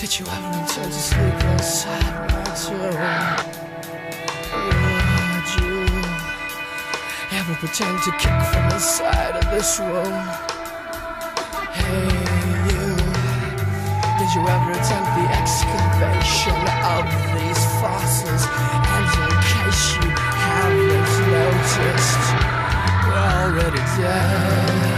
Did you ever intend to sleep inside my tomb? Would you ever pretend to kick from inside of this room? Hey you, did you ever attempt the excavation of these fossils? And in case you haven't noticed, we're already dead.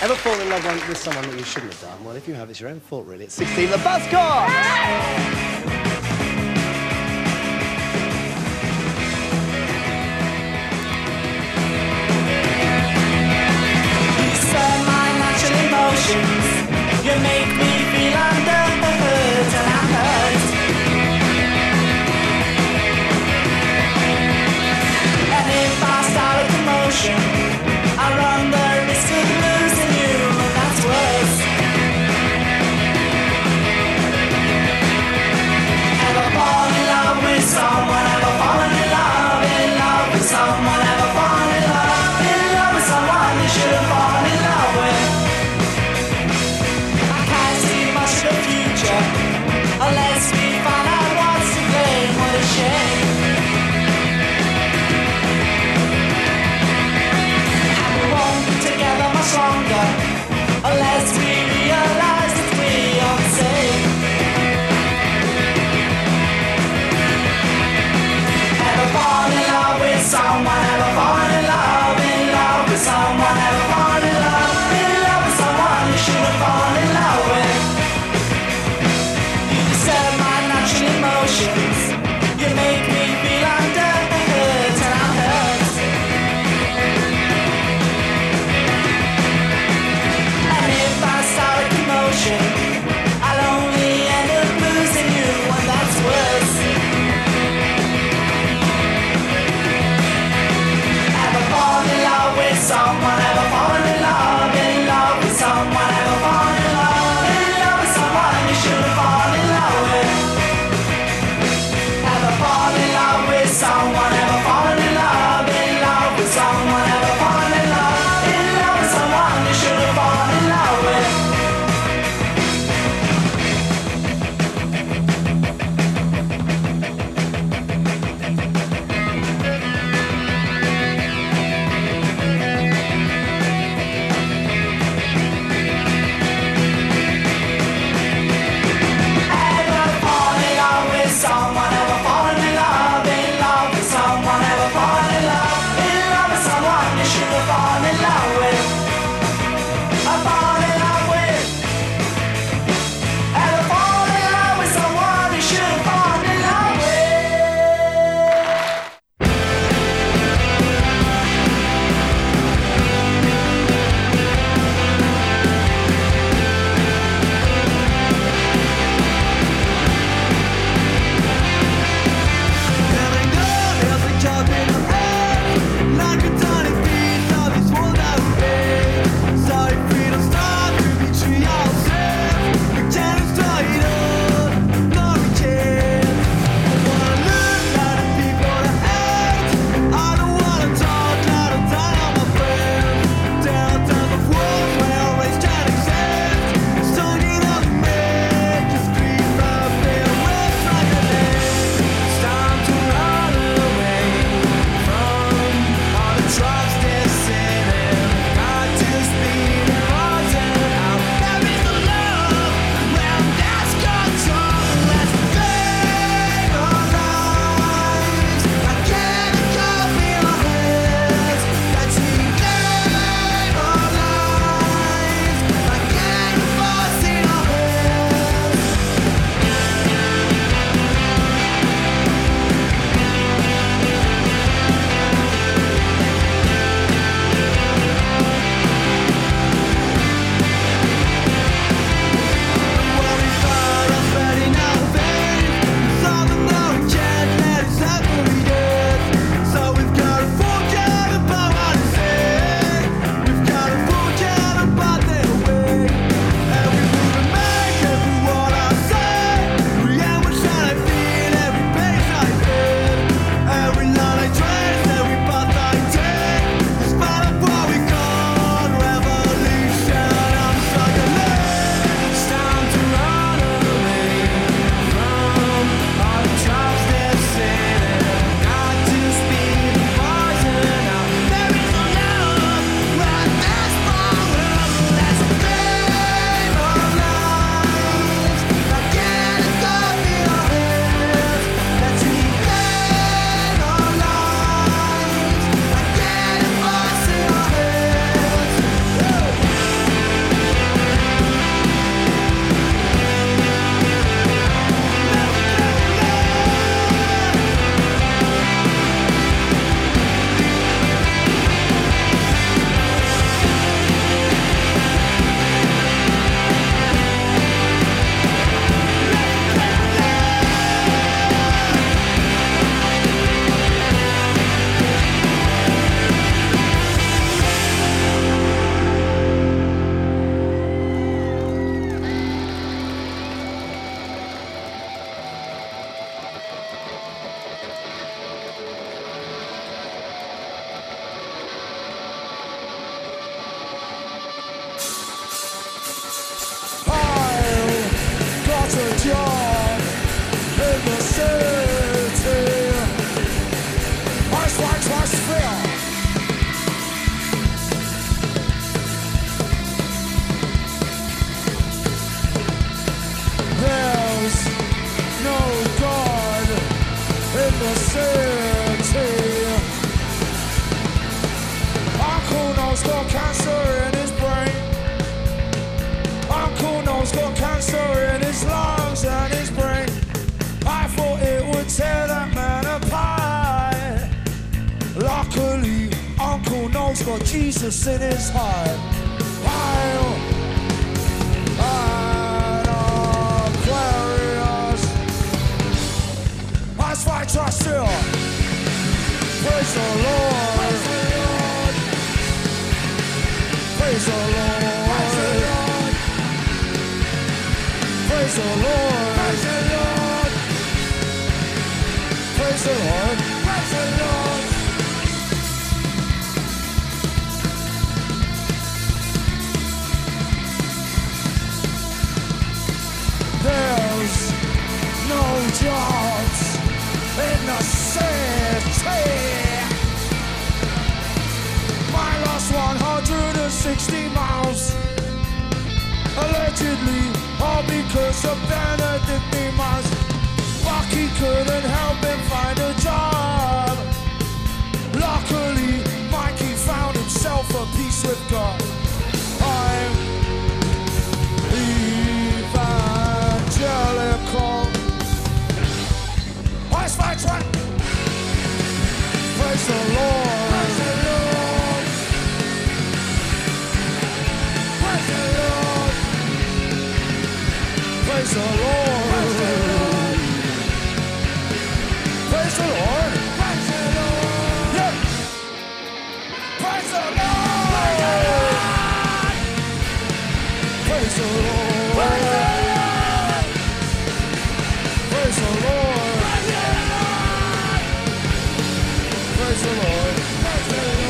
Ever fall in love with someone that you shouldn't have done? Well, if you have, it's your own fault, really. It's 16, the Buzzcocks! You stir my natural emotions. You make me feel underhurt and I'm hurt. And if I start a commotion, I run the risk of losing you, and that's worse. Ever fall in love with someone? Ever fallen in love with someone? Ever fall in love with someone you should have fallen in love with? got Jesus in his heart. I'm an Aquarius. I fight I still. Praise the Lord. Praise the Lord. Praise the Lord. Praise the Lord. Praise the Lord. Praise the Lord. There's no jobs in the city. My last 160 miles, allegedly, all because of Benedict Demas. Bucky couldn't help him find a job. Luckily, Mikey found himself a peace with God. I'm evangelical. Where's my track? Praise the Lord. Praise the Lord. Praise the Lord. Praise the Lord. Praise the Lord. Praise the Lord. Praise the Lord. Yeah. Praise the Lord. Praise the Lord. Praise the Lord. Praise the Lord. Praise the Lord. Praise the Lord.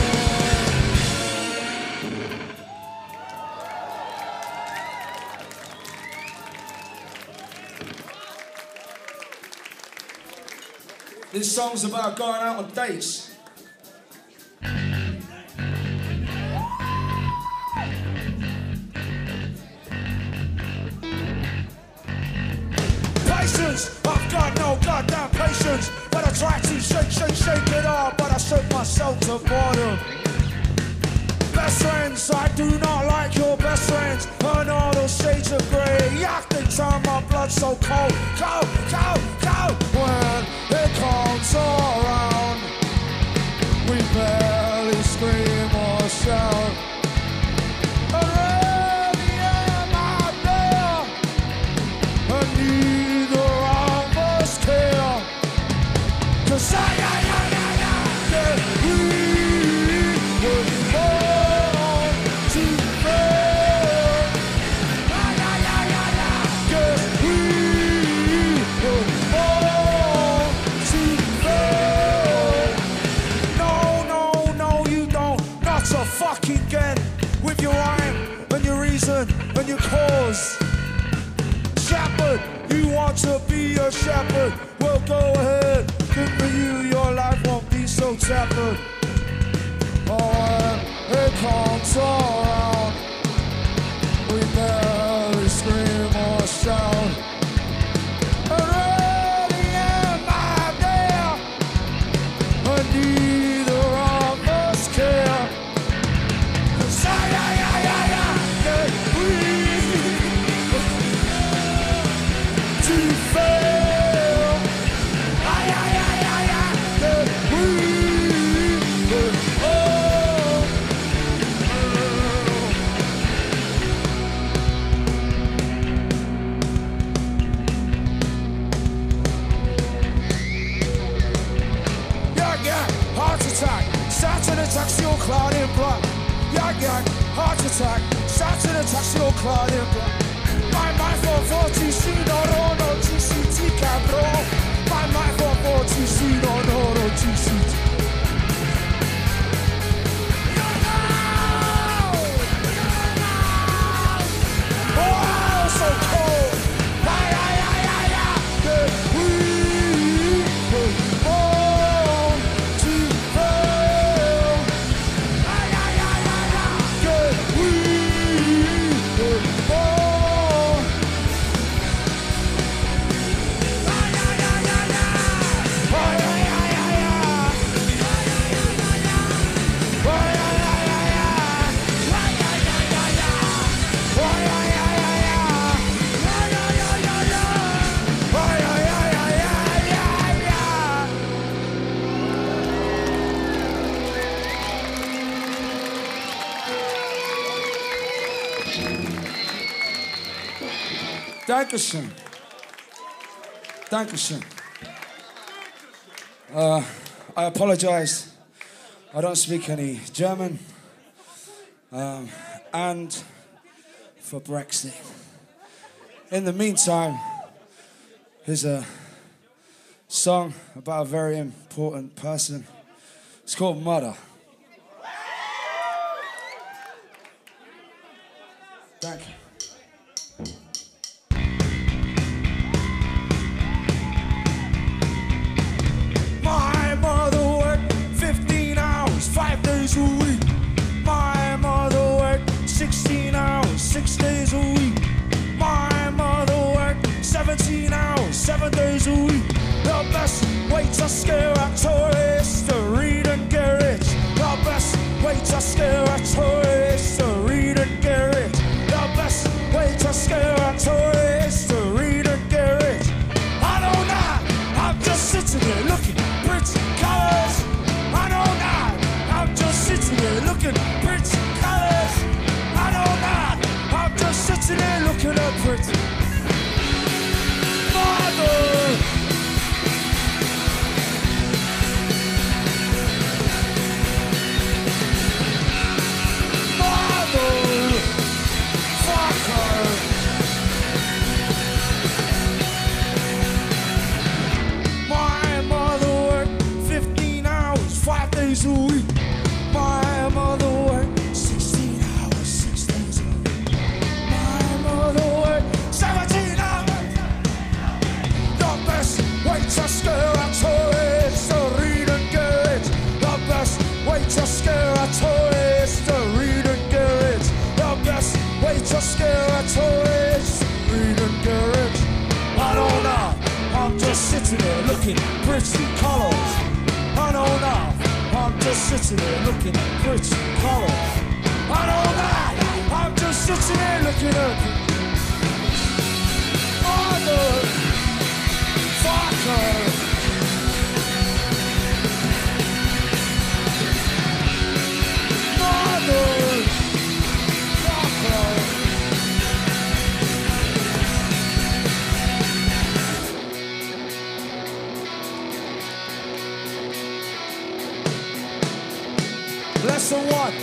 This song's about going out on dates. Patience, I've got no goddamn patience. But I try to shake it off, but I shook myself to boredom. Best friends, I do not like your best friends. And all those shades of grey, yuck, they turn my blood so cold. Cold, cold, cold. When it comes around, we barely scream or shout. Already am out there, and neither of us care. 'Cause yeah, we were born to fail. Yeah, we were born to fail. No, you don't. Not so fucking again. With your rhyme and your reason and your cause. Shepherd, you want to be a shepherd? Well, go ahead. Good for you, your life won't be so tattered. Oh, when it comes around, we barely scream or shout. Already am I there, and neither of us care. 'Cause yeah, we to fail. That we were all. Yeah, heart attack. Saturn attacks your cloud in black. Yeah, heart attack. Saturn attacks your cloud in black. My mind for 40C, no, GCT cabro. My mind for 40C, no, GCT. Oh, so cold. Yeah, we were born to fail. Yeah, we were born. Dankeschön. Dankeschön. I apologize. I don't speak any German. And for Brexit. In the meantime, here's a song about a very important person. It's called Mother. Thank you. My mother worked 15 hours, 5 days a week. My mother worked 16 hours, 6 days a week. My mother worked 17 hours, 7 days a week. The best way to scare a tourist to read and get rich. The best way to scare a tourist to read and get rich. The best way to scare a tourist to read and get rich. I know not, I'm just sitting here looking pretty colors. I know not, I'm just sitting here looking pretty colors. I know not, I'm just sitting here looking at pretty mother. A week. My mother worked 16 hours, 6 days a week. My mother worked 17 hours. The best way to scare a tourist to read and get rich. The best way to scare a tourist to read and get rich. The best way to scare a tourist to read and get rich. I don't know, I'm just sitting there looking pretty colors. I don't know, I'm just sitting there looking at pretty colors. I know that, I'm just sitting there looking at motherfucker. Lesson 1.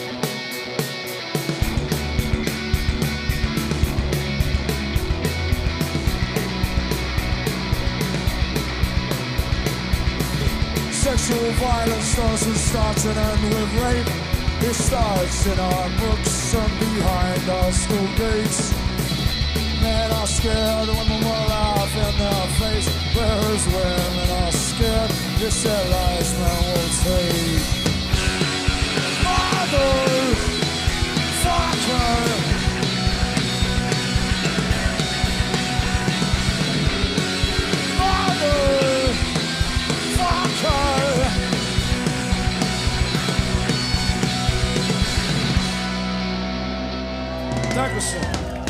Sexual violence doesn't start and end with rape. It starts in our books and behind our school gates. Men are scared, women will laugh in their face. Whereas women are scared, it's their lives men will take. Motherfucker. Motherfucker. Dankeschön.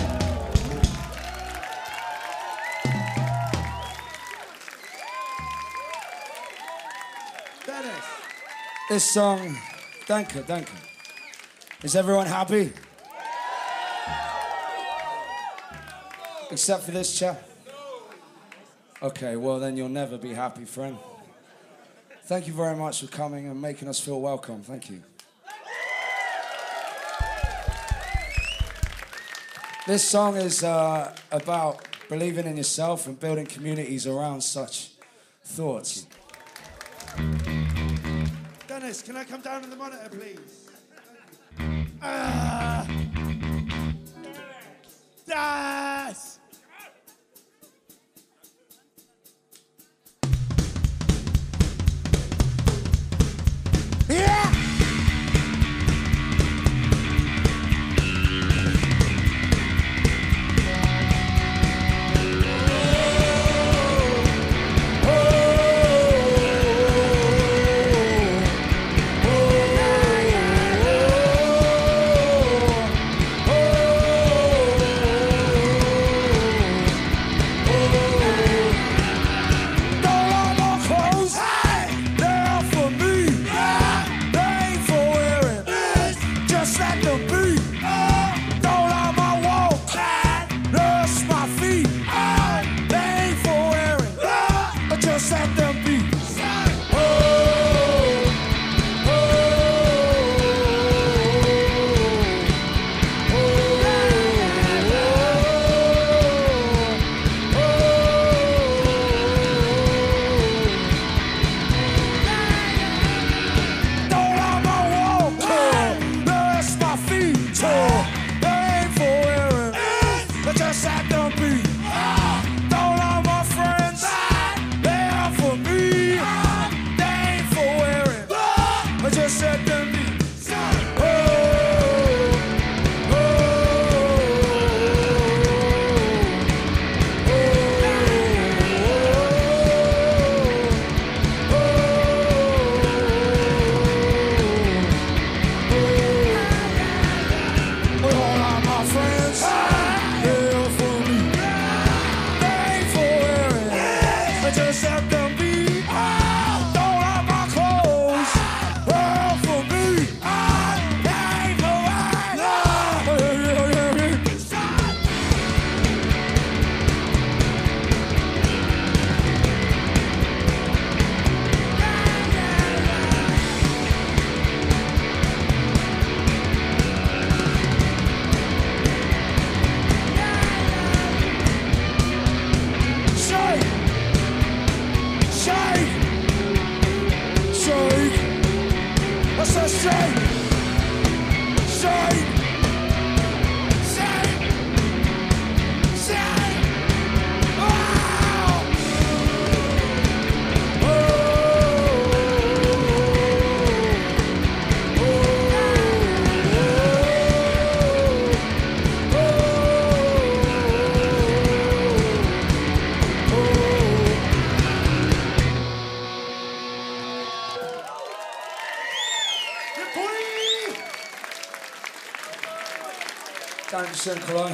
Dennis. This song, danke, danke. Is everyone happy? Except for this chap? Okay, well then you'll never be happy, friend. Thank you very much for coming and making us feel welcome. Thank you. This song is about believing in yourself and building communities around such thoughts. Dennis, can I come down to the monitor, please? Yes! Yeah! Dankeschön, Cologne.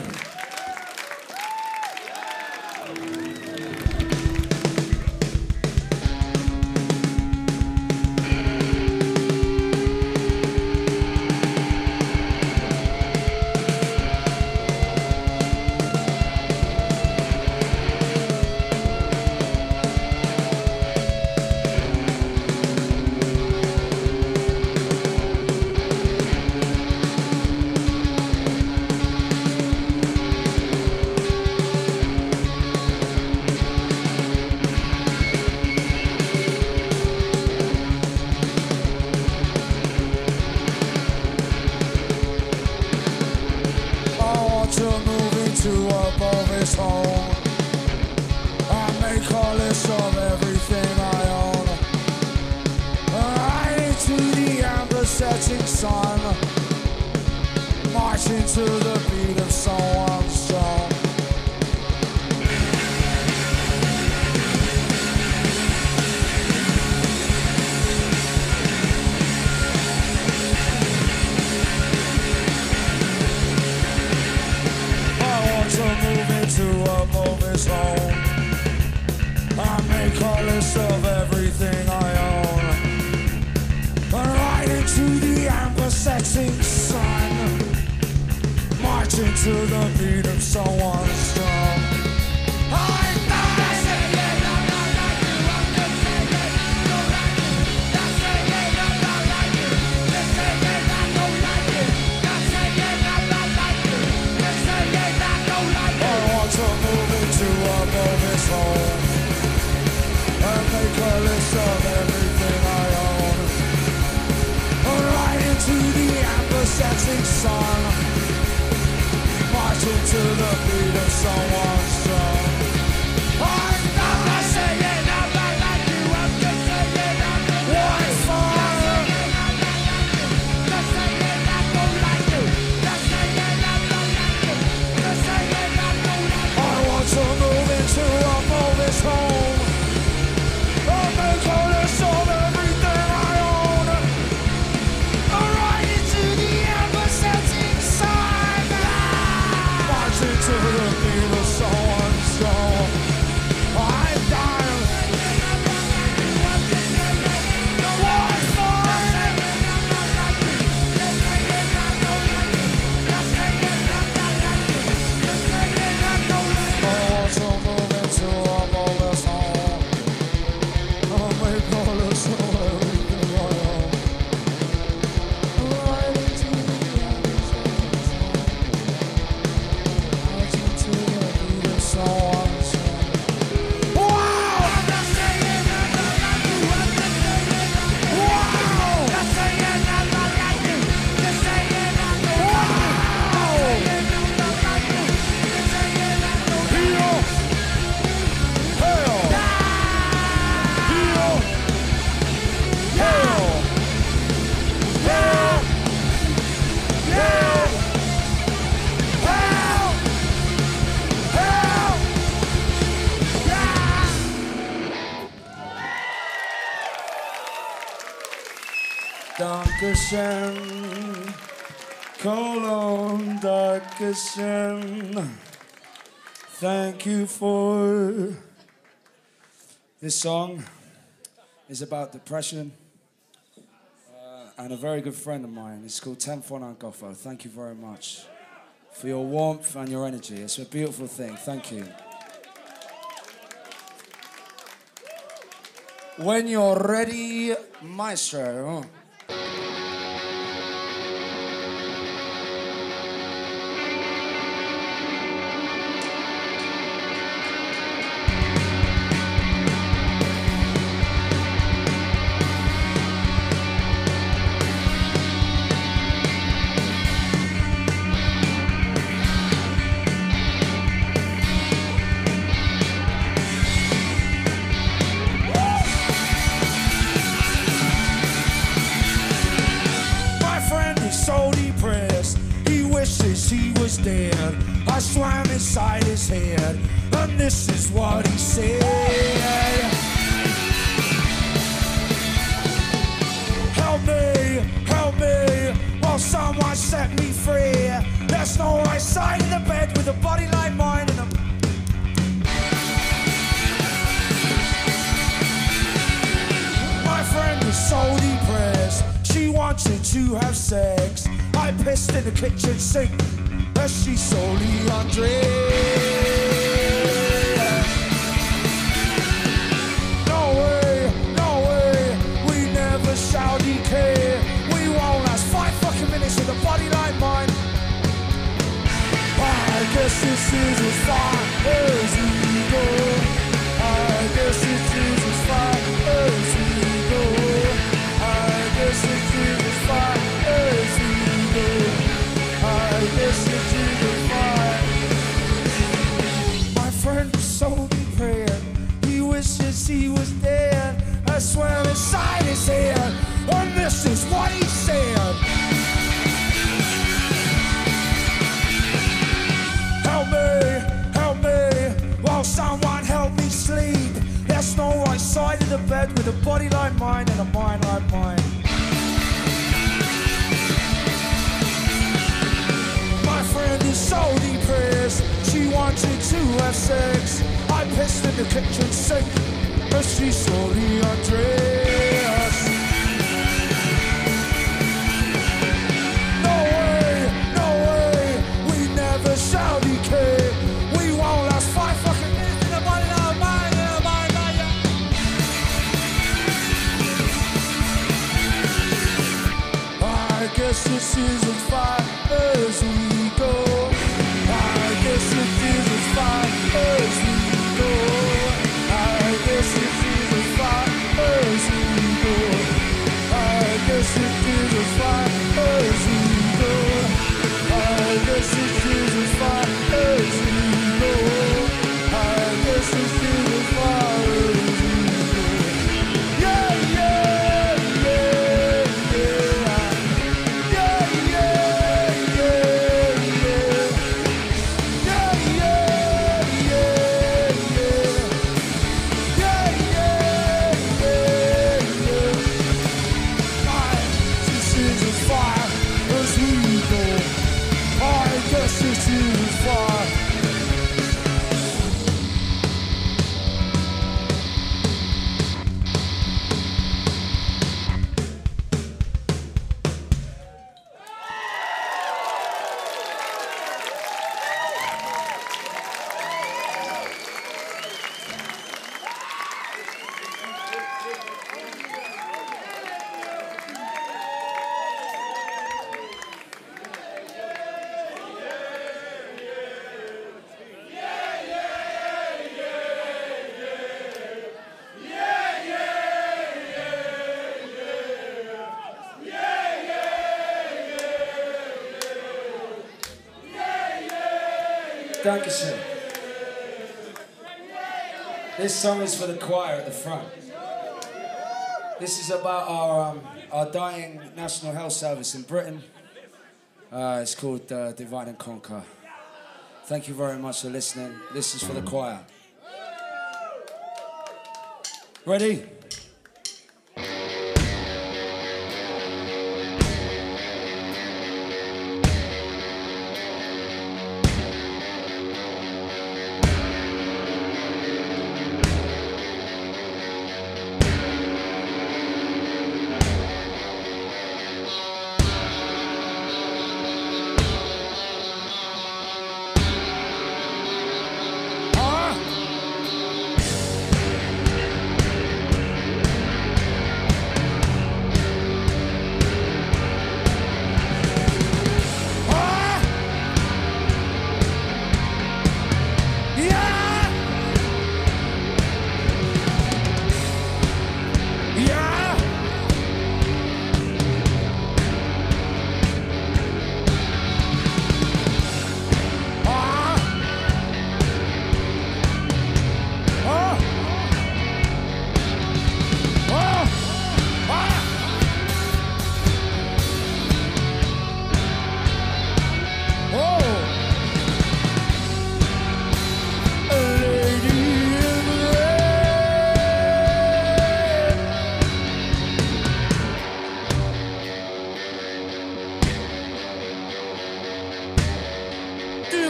Dankeschön, Cologne, Dankeschön. Thank you for... This song is about depression and a very good friend of mine. It's called Temfon Goffo. Thank you very much for your warmth and your energy. It's a beautiful thing. Thank you. When you're ready, maestro. I swam inside his head, and this is what he said. Help me, will someone set me free? There's no way with a body like mine and my friend was so depressed. She wanted to have sex. I pissed in the kitchen sink as she slowly undressed. No way, we never shall decay. We won't last 5 fucking minutes with a body like mine. I guess this is as far as we go. I guess this is as far as we go. I guess this is as far as we go. I guess this is as far. My friend was so depressed. He wishes he was dead. I swear inside his head. And this is what he said. Help me, will someone help me sleep? There's no right side of the bed with a body like mine and a mind like mine. My friend is so depressed, she wanted to have sex. I pissed in the kitchen sink, but she slowly undressed. No way, we never shall decay. We won't last 5 fucking minutes in a body like mine, in a mind like you. I guess this is as far as we go. I guess it is as far as we go. I guess it is as far as we go. I guess it is as far as we go. I guess it is as far as we go. I guess it is as far as we go. Yeah, yeah, yeah, yeah. Yeah, yeah, yeah, yeah. Yeah, yeah, yeah, yeah. Yeah, yeah, yeah, yeah. This is as far as we go. I guess this is as far. Dankeschön. This song is for the choir at the front. This is about our dying National Health Service in Britain. It's called Divide and Conquer. Thank you very much for listening. This is for the choir. Ready?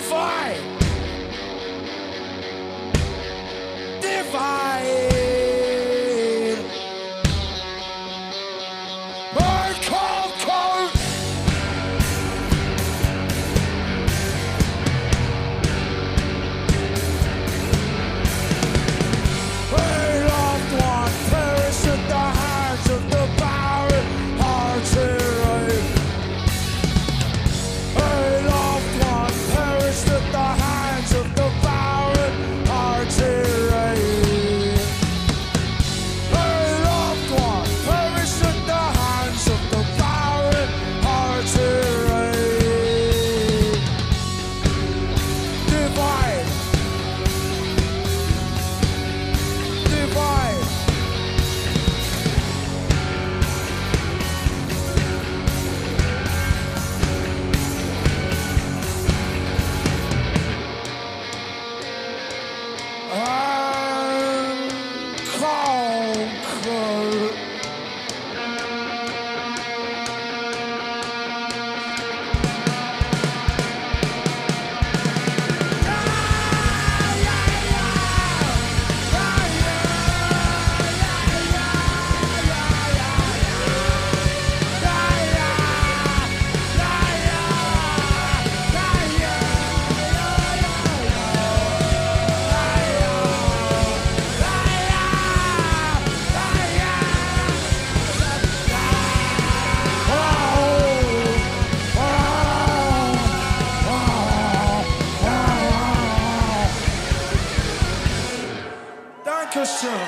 Dankeschön.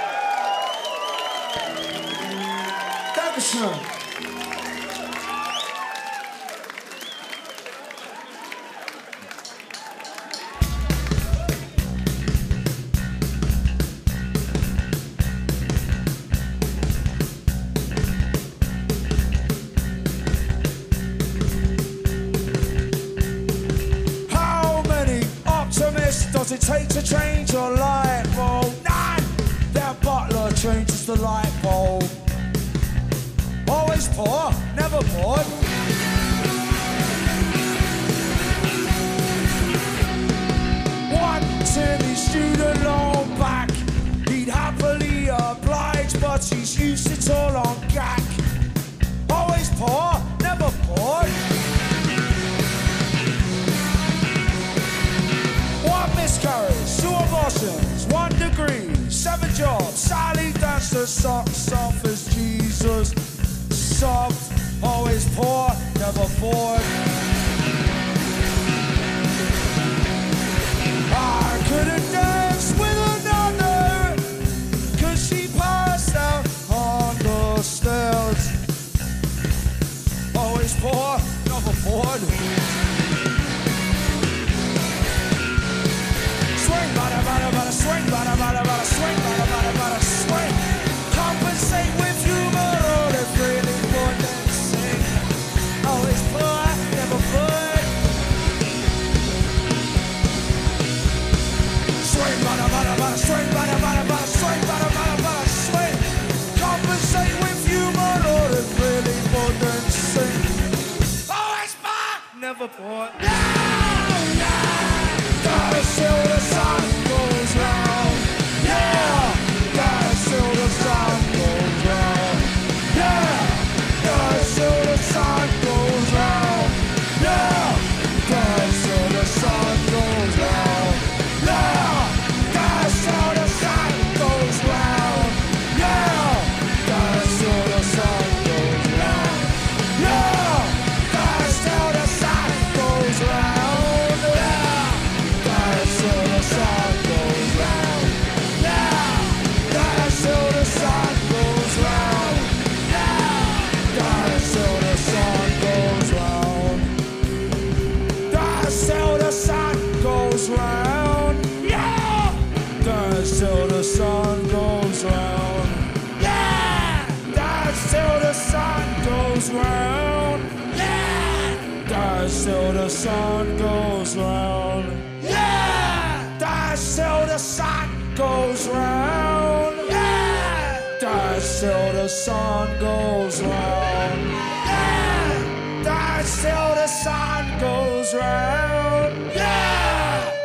Dankeschön. How many optimists does it take to change your light bulb? None! Their butler changes the light bulb. Always poor, never bored. One tinny student loan back. He'd happily oblige, but he's used it all on gack. Always poor, never bored. One miscarriage, 2 abortions, 1 degree, 7 jobs. Sally danced her socks off as Jesus sobbed. Always poor, never bored. I couldn't dance with another, 'cause she passed out on the stairs. Always poor, never bored. Swing, bada, bada, bada, swing, bada, bada, bada, swing, bada, bada, bada, swing. Compensate with humor, or if really poor, then sing. Always poor, never bored. Swing, bada, bada, bada, swing, bada, bada, bada, swing, bada, bada, bada, swing. Compensate with humor, or if really poor, then sing. Always poor, never bored. No, no. Gotta till the sun goes round. Yeah, gotta till the sun goes round. Yeah, gotta till the sun goes round. Yeah, gotta till the sun goes round. Yeah, gotta till the sun goes round. Yeah, gotta till the sun goes round. Yeah, gotta till the sun goes round. Yeah. Till the sun goes round. Yeah, that's till the sun goes round. Yeah, that's till the sun goes round. That's till the sun goes round. Yeah, that's till the sun goes round. Yeah, that's till the sun goes round. Yeah, that's till the sun goes round. Yeah, that's till the sun goes round. Yeah, that's till the sun goes round. Yeah, that's till the sun goes round. Yeah.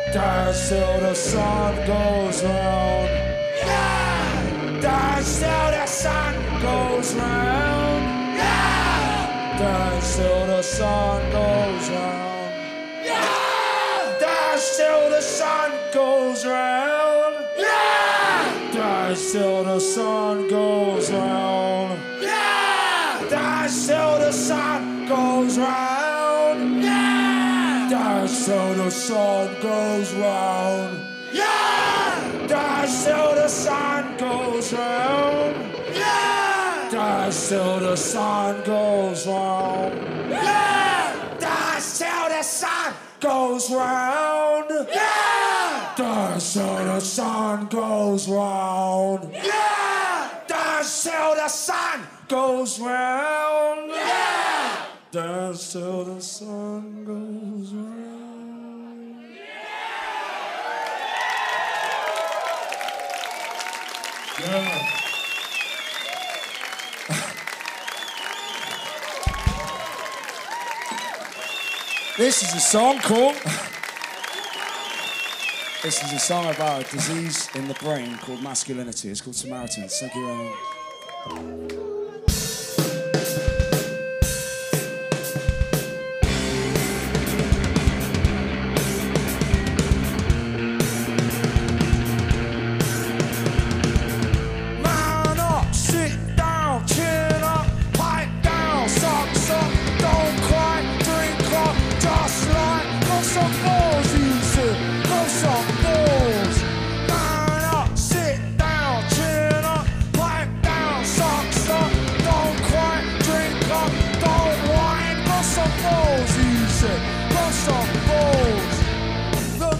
Dance till the sun goes round. Yeah! Dance till the sun goes round. Yeah! Dance till the sun goes round. Yeah! Dance till the sun goes round. Yeah! Dance till the sun goes round. Yeah! Dance till the sun goes round. Yeah! Dance till the sun goes round. Yeah! Dance till the sun goes round. Yeah! Dance till the sun goes round. Yeah! Dance till the sun goes round. Yeah! Dance till the sun goes round. Yeah! Dance till the sun goes round. Yeah! Dance till the sun goes round. Yeah. This is a song called... This is a song about a disease in the brain called masculinity. It's called Samaritans. Thank you very much. Man up, sit down, chin up, pipe down, socks up, don't cry, drink up, just like got some balls, you said, got some balls. Man up, sit down, chin up, pipe down, socks up, don't cry, drink up, don't whine, got some balls, you said, got some balls. The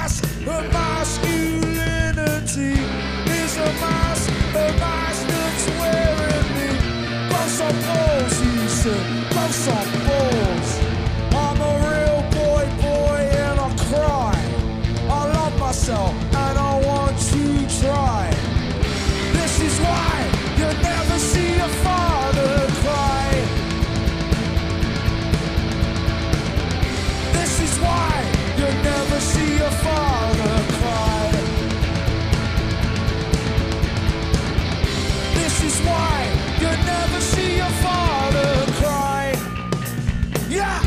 masculinity is a mask that's wearing me. Got some balls, you said, got some balls. I'm a real boy and I cry. I love myself and I want to try. This is why you never see a father cry. This is why you never see a father cry. This is why you never see your father cry. Yeah!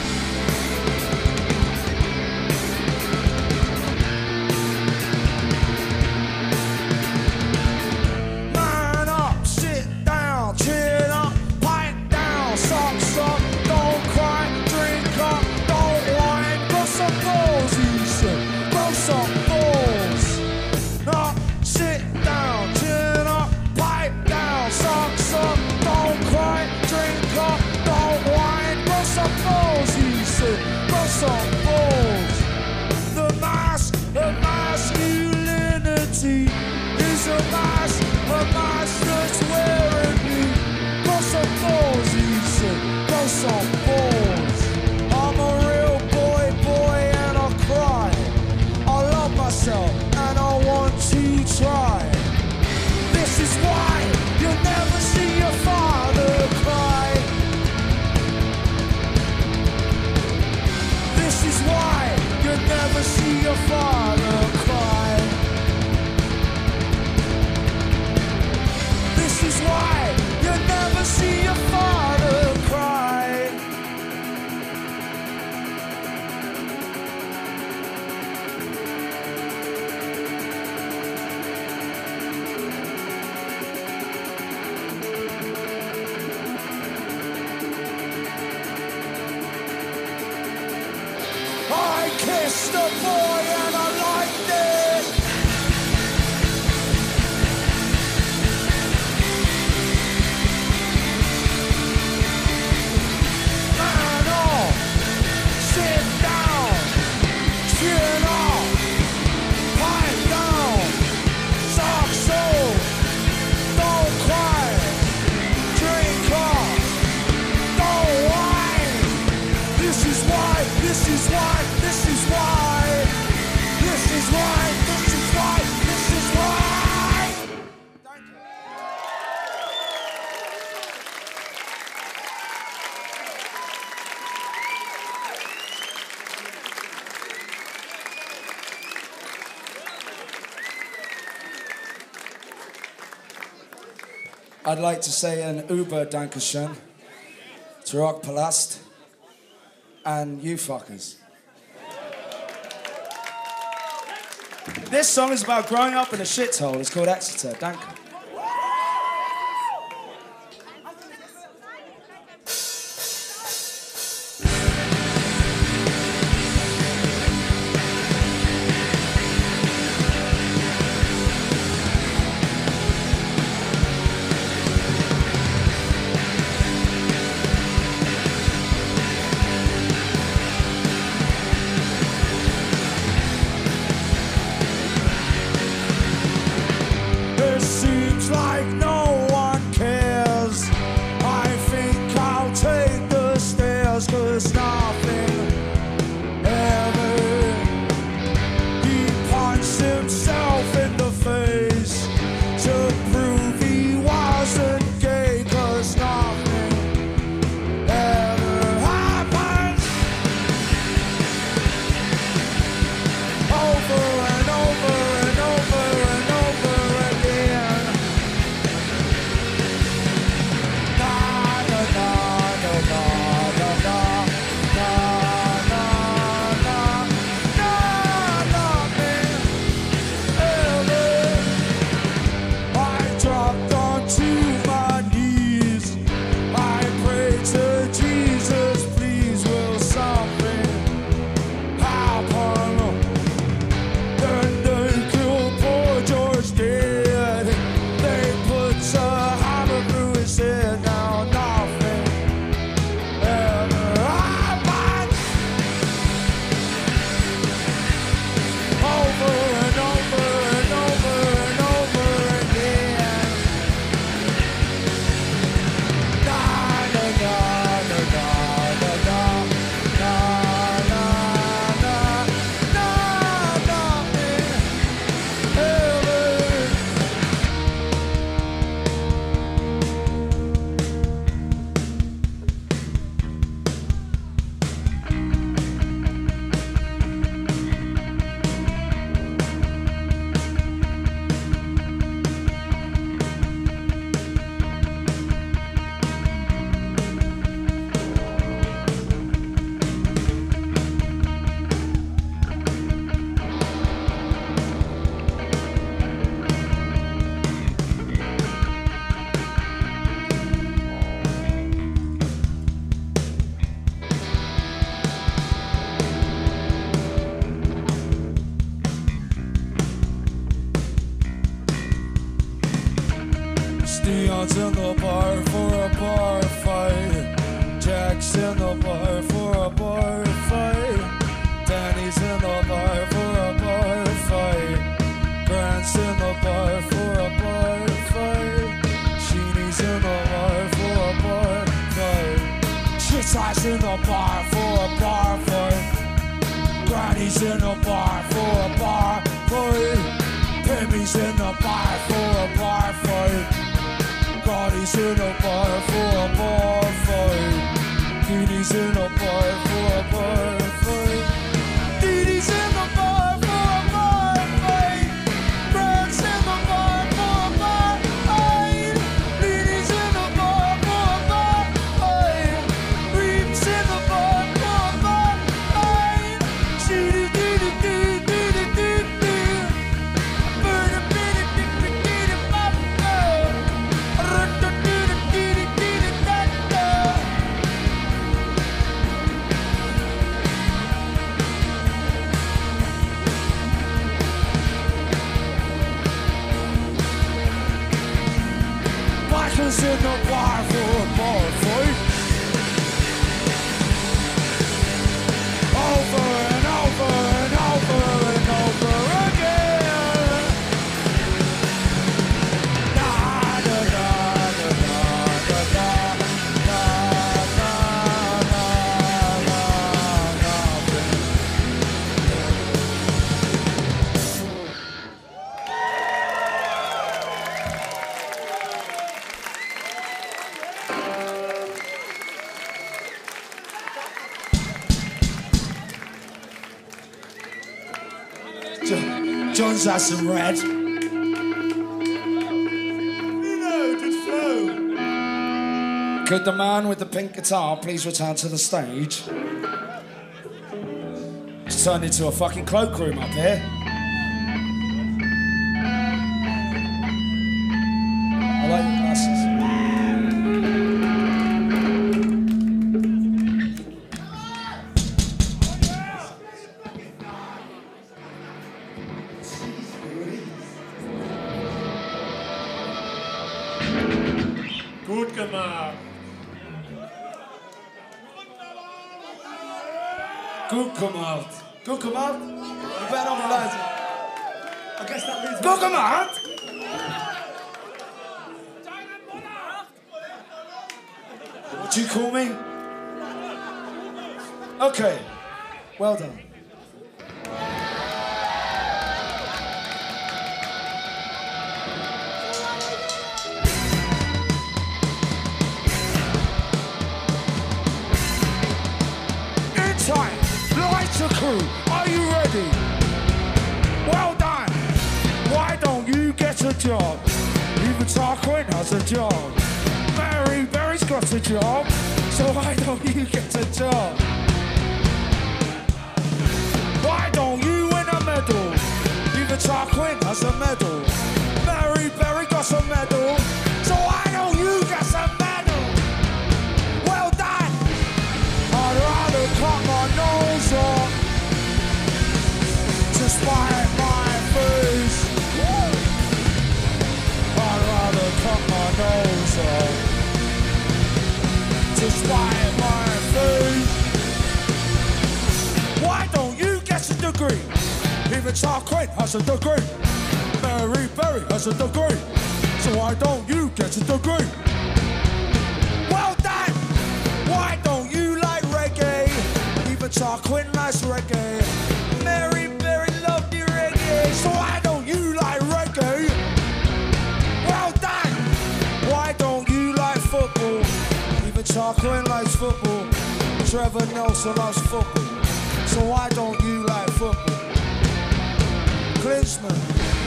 Man up, sit down, chin up, pipe down, socks up, don't cry, drink up, don't whine, got some balls, you said, got some balls. Up, sit down, chin up, pipe down, socks up, don't cry, drink up, don't whine, got some balls, you said, got some balls. The masculinity is a mask that's wearing me. Got some balls, you said, got some balls. I'm a real boy and I cry. I love myself and I want to try. This is why you never see your father cry. This is why you never see your father cry. This is why you never see your father cry. I kissed a boy and I liked it. Man up, sit down, chin up, pipe down, socks off, don't cry, drink up, don't whine. This is why, this is why, this is why. I'd like to say an Uber Dankeschön to Rock Palast and you fuckers. This song is about growing up in a shithole. It's called Exeter. Danke. It seems like no one cares. I think I'll take the stairs, 'cause nothing ever. He punched himself in the face to prove he wasn't gay, 'cause nothing ever happened. Over and over and over and over again. Na na na na na na na na na na na nothing ever. I dropped onto my knees. I prayed to Jesus, please will something happen. Then they killed poor George dead. They put a hammer through his head. Now nothing ever happened. Over and over and over and over again. Na na na na na na na na na na na nothing ever. Steon's in the bar for a bar fight. Jack's in the bar for a bar fight. Danny's in the bar for a bar fight. Grant's in the bar for a bar fight. Sheeny's in the bar for a bar fight. Shit's in the bar for a bar fight. Granny's in the bar for a bar fight. Pimmy's in the bar for a bar fight. Goddy's in a bar for a bar fight. Dee-Dee's in a bar for a bar fight. Dee-Dee's in the bar for a bar fight. Brad's in the bar for a bar fight. Dee-Dee's in the bar for a bar fight. Reed's in the bar for a bar fight. Dee-Dee-Dee-Dee-Dee-Dee-Dee-Dee. Michael's in the bar for a bar fight. Over and over and over and over again. Na na na na na na na na na na na nothing. John's had some red. You know, just flow. Could the man with the pink guitar please return to the stage? It's turned into a fucking cloakroom up here. I like your glasses. Gut gemacht. Good command. Good command. You better not realize it. I guess that means... Good command. What do you call me? Okay. Well done. Time, lights a crew, are you ready? Well done. Why don't you get a job? Even Tarquin has a job. Berry's got a job. So why don't you get a job? Why don't you win a medal? Even Tarquin has a medal. Berry got a medal. So why don't you get a medal? Well done. I'd rather cut my nose off to spite my face. I'd rather cut my nose off to spite my face. Why don't you get a degree? Even Tarquin has a degree. Berry has a degree. So why don't you get a degree? Well done. Why don't you like reggae? Even Tarquin likes reggae. Berry loved the reggae. So why don't you like reggae? Well done. Why don't you like football? Even Tarquin likes football. Trevor Nelson loves football. So why don't you like football? Klinsmann.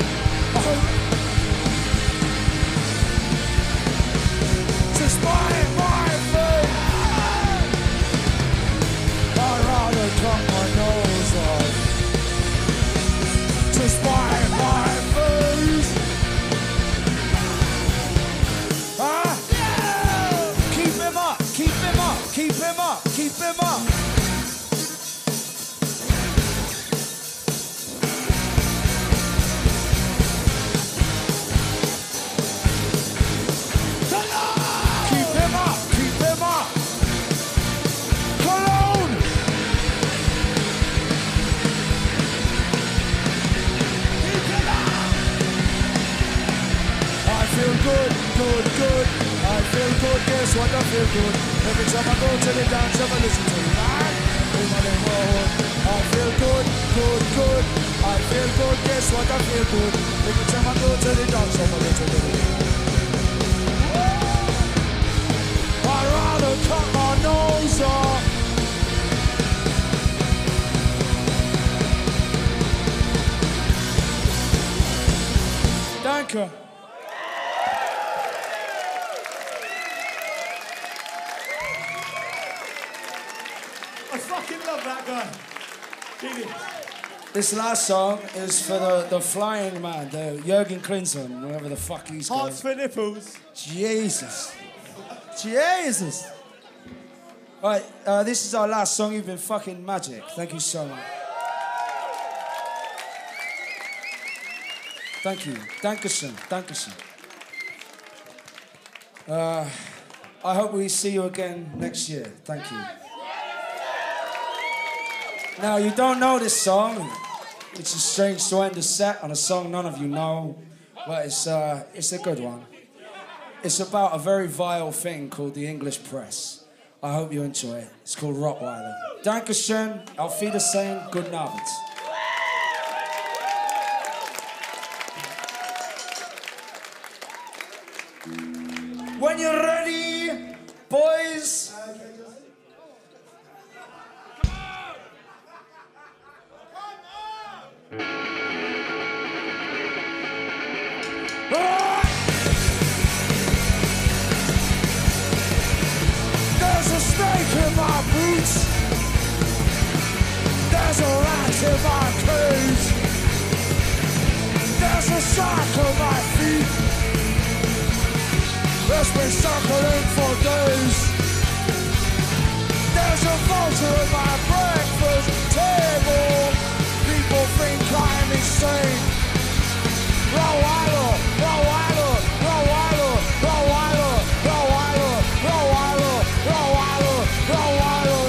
To spite my face. I'd rather cut my nose off to spite my face. Keep him up, keep him up, keep him up, keep him up. Keep him up, keep him up. Cologne! I feel good. I feel good, guess what? I feel good. Every time I go to the dance, I listen to it. I feel good. I feel good, guess what? I feel good. Every time I go to the dance, I listen to it. I'd rather cut my nose off. Danke. I fucking love that guy. Genius. This last song is for the flying man, the Jurgen Klinsmann, whoever the fuck he's called. Hearts for nipples. Jesus. Right, this is our last song. You've been fucking magic. Thank you so much. Thank you. Dankeschön. I hope we see you again next year. Thank you. Now, you don't know this song, which is strange to end a set on a song none of you know, but it's a good one. It's about a very vile thing called the English press. I hope you enjoy it. It's called Rottweiler. Dankeschön, auf Wiedersehen, guten Abend. When you're ready, boys. my cage. There's a shark on my feet. It's been circling for days. There's a vulture at my breakfast table. People think I'm insane. Rottweiler, Rottweiler, Rottweiler, Rottweiler, Rottweiler, Rottweiler, Rottweiler, Rottweiler.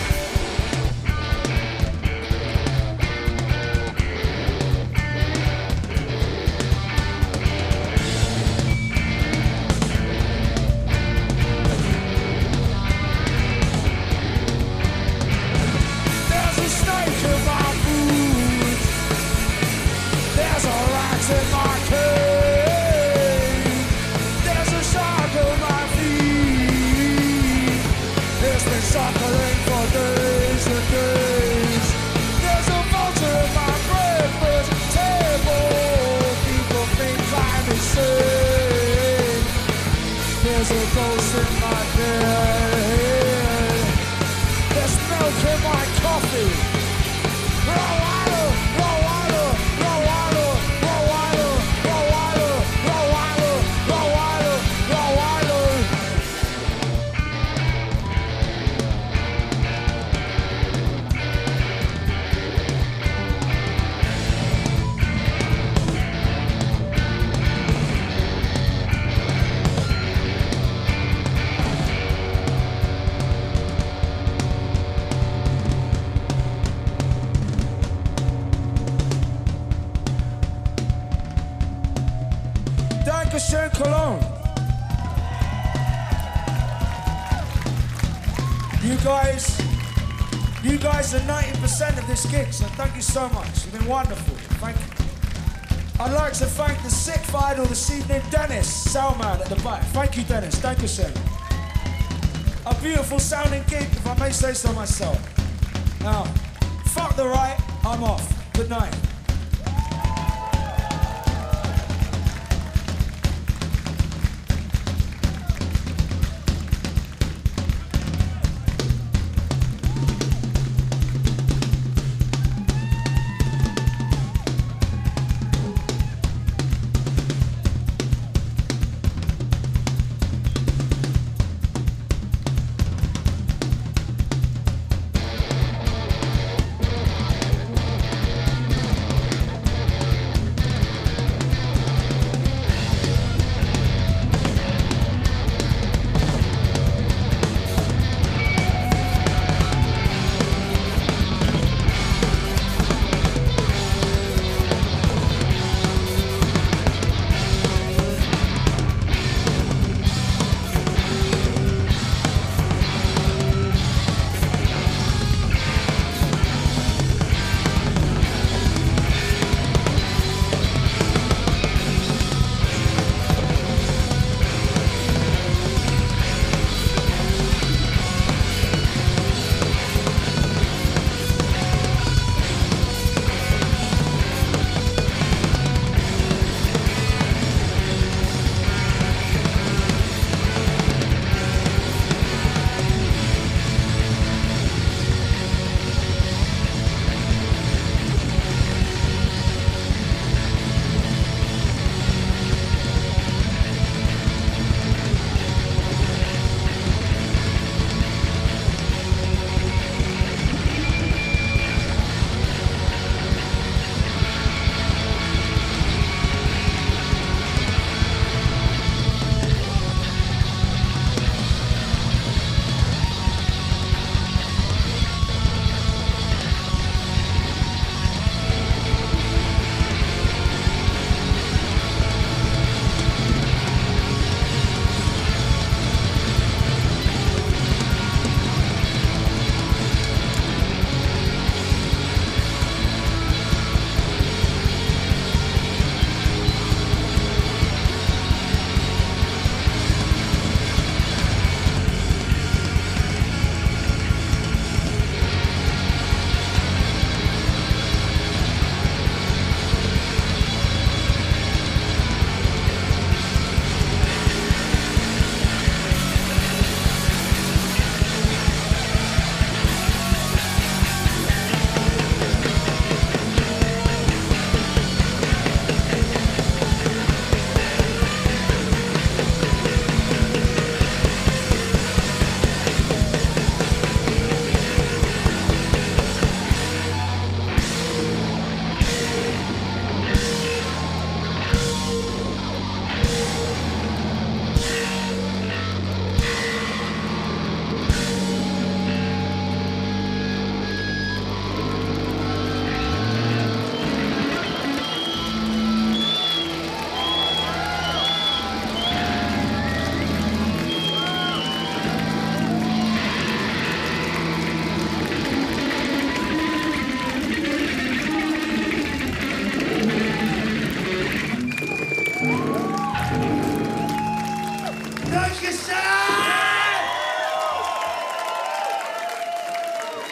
There's a snake in my boots. There's a rat in my cage. There's a shark on my feet. It's been suckling for days and days. There's a vulture at my breakfast table. People think I'm insane. There's a ghost in my bed. There's milk in my coffee. Rottweiler, Rottweiler, Rottweiler, Rottweiler, Rottweiler, Rottweiler, Rottweiler, Rottweiler. Dankeschön, Cologne. You guys are 90% of this gig, so thank you so much. You've been wonderful. Thank you. I'd like to thank the sick idol this evening, Dennis Salman at the back. Thank you, Dennis. Dankeschön. A beautiful sounding gig, if I may say so myself. Now, fuck the right, I'm off. Good night.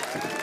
Thank you.